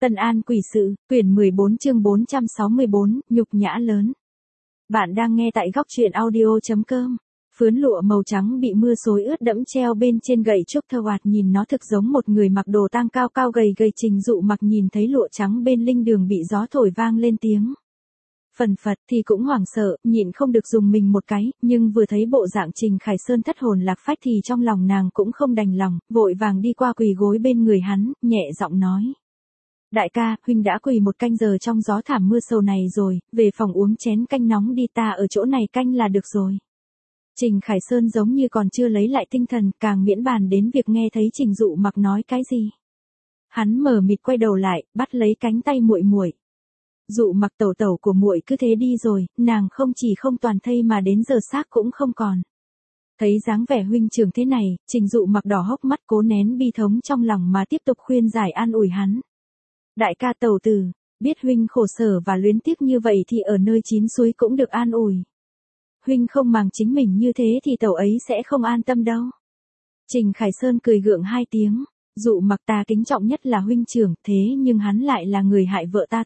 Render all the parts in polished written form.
Tân An Quỷ Sự, quyển 14 chương 464, nhục nhã lớn. Bạn đang nghe tại góc truyện audio.com. Phướn lụa màu trắng bị mưa xối ướt đẫm treo bên trên gậy trúc thơ hoạt, nhìn nó thực giống một người mặc đồ tang cao cao gầy gầy. Trình Dụ Mặc nhìn thấy lụa trắng bên linh đường bị gió thổi vang lên tiếng phần phật thì cũng hoảng sợ, nhịn không được dùng mình một cái, nhưng vừa thấy bộ dạng Trình Khải Sơn thất hồn lạc phách thì trong lòng nàng cũng không đành lòng, vội vàng đi qua quỳ gối bên người hắn, nhẹ giọng nói. Đại ca, huynh đã quỳ một canh giờ trong gió thảm mưa sầu này rồi, về phòng uống chén canh nóng đi, ta ở chỗ này canh là được rồi. Trình Khải Sơn giống như còn chưa lấy lại tinh thần, càng miễn bàn đến việc nghe thấy Trình Dụ Mặc nói cái gì. Hắn mờ mịt quay đầu lại, bắt lấy cánh tay muội muội. Dụ Mặc tẩu tẩu của muội cứ thế đi rồi, nàng không chỉ không toàn thây mà đến giờ xác cũng không còn. Thấy dáng vẻ huynh trưởng thế này, Trình Dụ Mặc đỏ hốc mắt cố nén bi thống trong lòng mà tiếp tục khuyên giải an ủi hắn. Đại ca tẩu tử, biết huynh khổ sở và luyến tiếc như vậy thì ở nơi chín suối cũng được an ủi. Huynh không màng chính mình như thế thì tẩu ấy sẽ không an tâm đâu. Trình Khải Sơn cười gượng hai tiếng, Dụ Mặc ta kính trọng nhất là huynh trưởng, thế nhưng hắn lại là người hại vợ ta.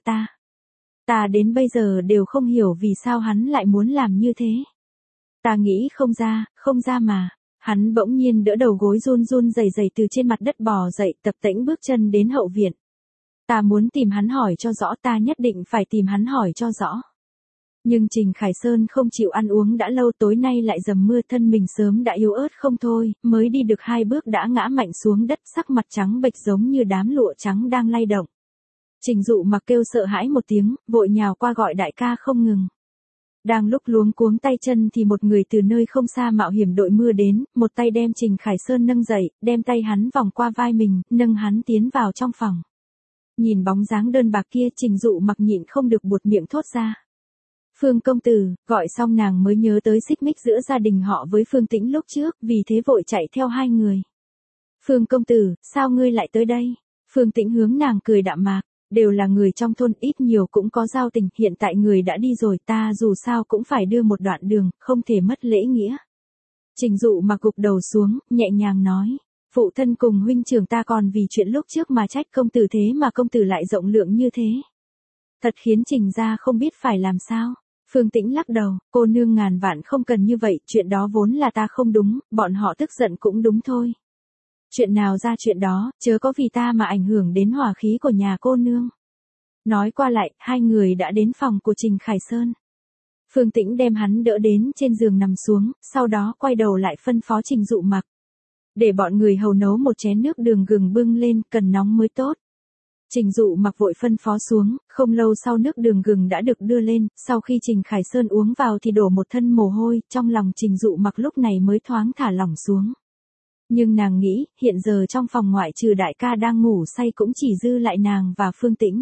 Ta đến bây giờ đều không hiểu vì sao hắn lại muốn làm như thế. Ta nghĩ không ra mà. Hắn bỗng nhiên đỡ đầu gối run run rẩy rẩy từ trên mặt đất bò dậy, tập tễnh bước chân đến hậu viện. Ta muốn tìm hắn hỏi cho rõ, ta nhất định phải tìm hắn hỏi cho rõ. Nhưng Trình Khải Sơn không chịu ăn uống đã lâu, tối nay lại dầm mưa, thân mình sớm đã yếu ớt không thôi, mới đi được 2 bước đã ngã mạnh xuống đất, sắc mặt trắng bệch giống như đám lụa trắng đang lay động. Trình Dụ Mặc kêu sợ hãi một tiếng, vội nhào qua gọi đại ca không ngừng. Đang lúc luống cuống tay chân thì một người từ nơi không xa mạo hiểm đội mưa đến, một tay đem Trình Khải Sơn nâng dậy, đem tay hắn vòng qua vai mình, nâng hắn tiến vào trong phòng. Nhìn bóng dáng đơn bạc kia, Trình Dụ Mặc nhịn không được buột miệng thốt ra. Phương công tử, gọi xong nàng mới nhớ tới xích mích giữa gia đình họ với Phương Tĩnh lúc trước, vì thế vội chạy theo hai người. Phương công tử, sao ngươi lại tới đây? Phương Tĩnh hướng nàng cười đạm mạc, đều là người trong thôn, ít nhiều cũng có giao tình, hiện tại người đã đi rồi, ta dù sao cũng phải đưa một đoạn đường, không thể mất lễ nghĩa. Trình Dụ Mặc gục đầu xuống, nhẹ nhàng nói. Phụ thân cùng huynh trưởng ta còn vì chuyện lúc trước mà trách công tử, thế mà công tử lại rộng lượng như thế. Thật khiến Trình gia không biết phải làm sao. Phương Tĩnh lắc đầu, cô nương ngàn vạn không cần như vậy, chuyện đó vốn là ta không đúng, bọn họ tức giận cũng đúng thôi. Chuyện nào ra chuyện đó, chớ có vì ta mà ảnh hưởng đến hòa khí của nhà cô nương. Nói qua lại, hai người đã đến phòng của Trình Khải Sơn. Phương Tĩnh đem hắn đỡ đến trên giường nằm xuống, sau đó quay đầu lại phân phó Trình Dụ Mặc. Để bọn người hầu nấu một chén nước đường gừng bưng lên, cần nóng mới tốt. Trình Dụ Mặc vội phân phó xuống, không lâu sau nước đường gừng đã được đưa lên, sau khi Trình Khải Sơn uống vào thì đổ một thân mồ hôi, trong lòng Trình Dụ Mặc lúc này mới thoáng thả lỏng xuống. Nhưng nàng nghĩ, hiện giờ trong phòng ngoại trừ đại ca đang ngủ say cũng chỉ dư lại nàng và Phương Tĩnh.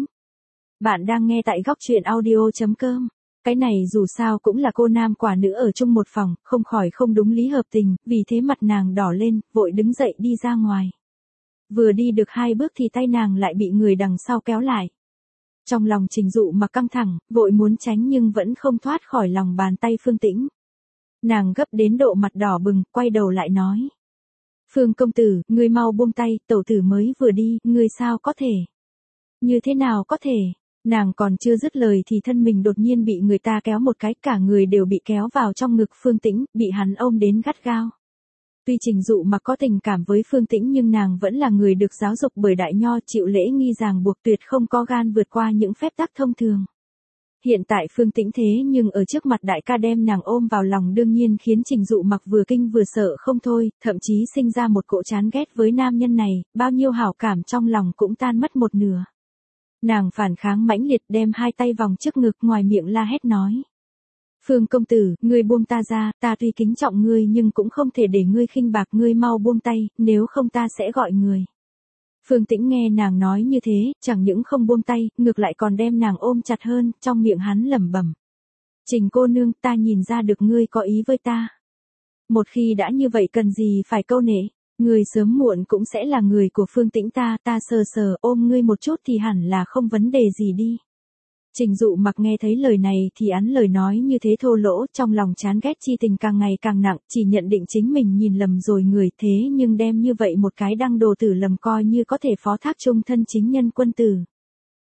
Bạn đang nghe tại góc truyện audio.com. Cái này dù sao cũng là cô nam quả nữ ở chung một phòng, không khỏi không đúng lý hợp tình, vì thế mặt nàng đỏ lên, vội đứng dậy đi ra ngoài. Vừa đi được 2 bước thì tay nàng lại bị người đằng sau kéo lại. Trong lòng Trình Dụ Mặc căng thẳng, vội muốn tránh nhưng vẫn không thoát khỏi lòng bàn tay Phương Tĩnh. Nàng gấp đến độ mặt đỏ bừng, quay đầu lại nói. Phương công tử, ngươi mau buông tay, tẩu tử mới vừa đi, ngươi sao có thể? Như thế nào có thể? Nàng còn chưa dứt lời thì thân mình đột nhiên bị người ta kéo một cái, cả người đều bị kéo vào trong ngực Phương Tĩnh, bị hắn ôm đến gắt gao. Tuy Trình Dụ Mặc có tình cảm với Phương Tĩnh nhưng nàng vẫn là người được giáo dục bởi đại nho, chịu lễ nghi ràng buộc, tuyệt không có gan vượt qua những phép tắc thông thường. Hiện tại Phương Tĩnh thế nhưng ở trước mặt đại ca đem nàng ôm vào lòng, đương nhiên khiến Trình Dụ Mặc vừa kinh vừa sợ không thôi, thậm chí sinh ra một cỗ chán ghét với nam nhân này, bao nhiêu hảo cảm trong lòng cũng tan mất một nửa. Nàng phản kháng mãnh liệt, đem 2 tay vòng trước ngực, ngoài miệng la hét nói. Phương công tử, ngươi buông ta ra, ta tuy kính trọng ngươi nhưng cũng không thể để ngươi khinh bạc, ngươi mau buông tay, nếu không ta sẽ gọi người. Phương Tĩnh nghe nàng nói như thế, chẳng những không buông tay, ngược lại còn đem nàng ôm chặt hơn, trong miệng hắn lẩm bẩm. Trình cô nương, ta nhìn ra được ngươi có ý với ta. Một khi đã như vậy cần gì phải câu nệ, ngươi sớm muộn cũng sẽ là người của Phương Tĩnh ta sờ sờ ôm ngươi một chút thì hẳn là không vấn đề gì đi. Trình Dụ Mặc nghe thấy lời này thì án lời nói như thế thô lỗ, trong lòng chán ghét chi tình càng ngày càng nặng, chỉ nhận định chính mình nhìn lầm rồi người, thế nhưng đem như vậy một cái đăng đồ tử lầm coi như có thể phó thác chung thân chính nhân quân tử.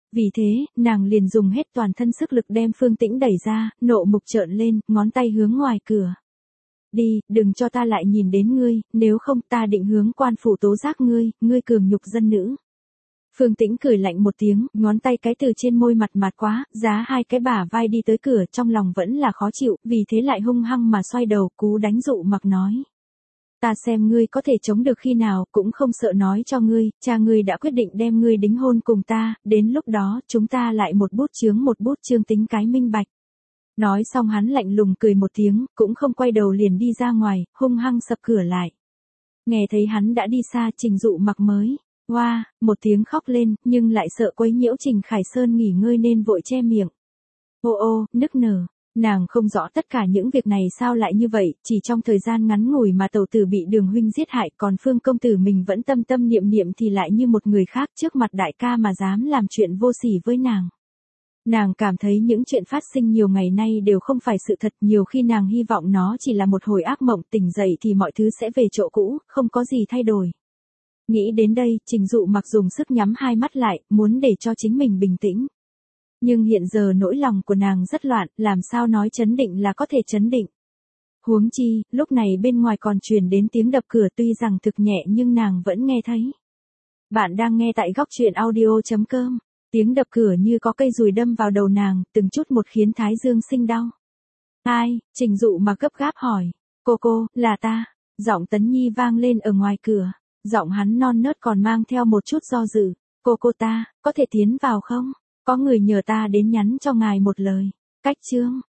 Vì thế, nàng liền dùng hết toàn thân sức lực đem Phương Tĩnh đẩy ra, nộ mục trợn lên, ngón tay hướng ngoài cửa. Đi, đừng cho ta lại nhìn đến ngươi, nếu không ta định hướng quan phủ tố giác ngươi, ngươi cường nhục dân nữ. Phương Tĩnh cười lạnh một tiếng, ngón tay cái từ trên môi mặt mạt quá, giá hai cái bả vai đi tới cửa, trong lòng vẫn là khó chịu, vì thế lại hung hăng mà xoay đầu, cú đánh Dụ Mặc nói. Ta xem ngươi có thể chống được khi nào, cũng không sợ nói cho ngươi, cha ngươi đã quyết định đem ngươi đính hôn cùng ta, đến lúc đó, chúng ta lại một bút chướng tính cái minh bạch. Nói xong hắn lạnh lùng cười một tiếng, cũng không quay đầu liền đi ra ngoài, hung hăng sập cửa lại. Nghe thấy hắn đã đi xa, Trình Dụ Mặc mới hoa, một tiếng khóc lên, nhưng lại sợ quấy nhiễu Trình Khải Sơn nghỉ ngơi nên vội che miệng. Ô ô, nức nở, nàng không rõ tất cả những việc này sao lại như vậy, chỉ trong thời gian ngắn ngủi mà tẩu tử bị Đường huynh giết hại, còn Phương công tử mình vẫn tâm tâm niệm niệm thì lại như một người khác trước mặt đại ca mà dám làm chuyện vô sỉ với nàng. Nàng cảm thấy những chuyện phát sinh nhiều ngày nay đều không phải sự thật, nhiều khi nàng hy vọng nó chỉ là một hồi ác mộng, tỉnh dậy thì mọi thứ sẽ về chỗ cũ, không có gì thay đổi. Nghĩ đến đây, Trình Dụ Mặc dùng sức nhắm hai mắt lại, muốn để cho chính mình bình tĩnh. Nhưng hiện giờ nỗi lòng của nàng rất loạn, làm sao nói trấn định là có thể trấn định. Huống chi, lúc này bên ngoài còn truyền đến tiếng đập cửa tuy rằng thực nhẹ nhưng nàng vẫn nghe thấy. Bạn đang nghe tại Góc Truyện Audio.com. Tiếng đập cửa như có cây dùi đâm vào đầu nàng, từng chút một khiến thái dương sinh đau. Ai? Trình Dụ Mặc gấp gáp hỏi. Cô, là ta. Giọng Tấn Nhi vang lên ở ngoài cửa. Giọng hắn non nớt còn mang theo một chút do dự. Cô ta, có thể tiến vào không? Có người nhờ ta đến nhắn cho ngài một lời. Cách chương.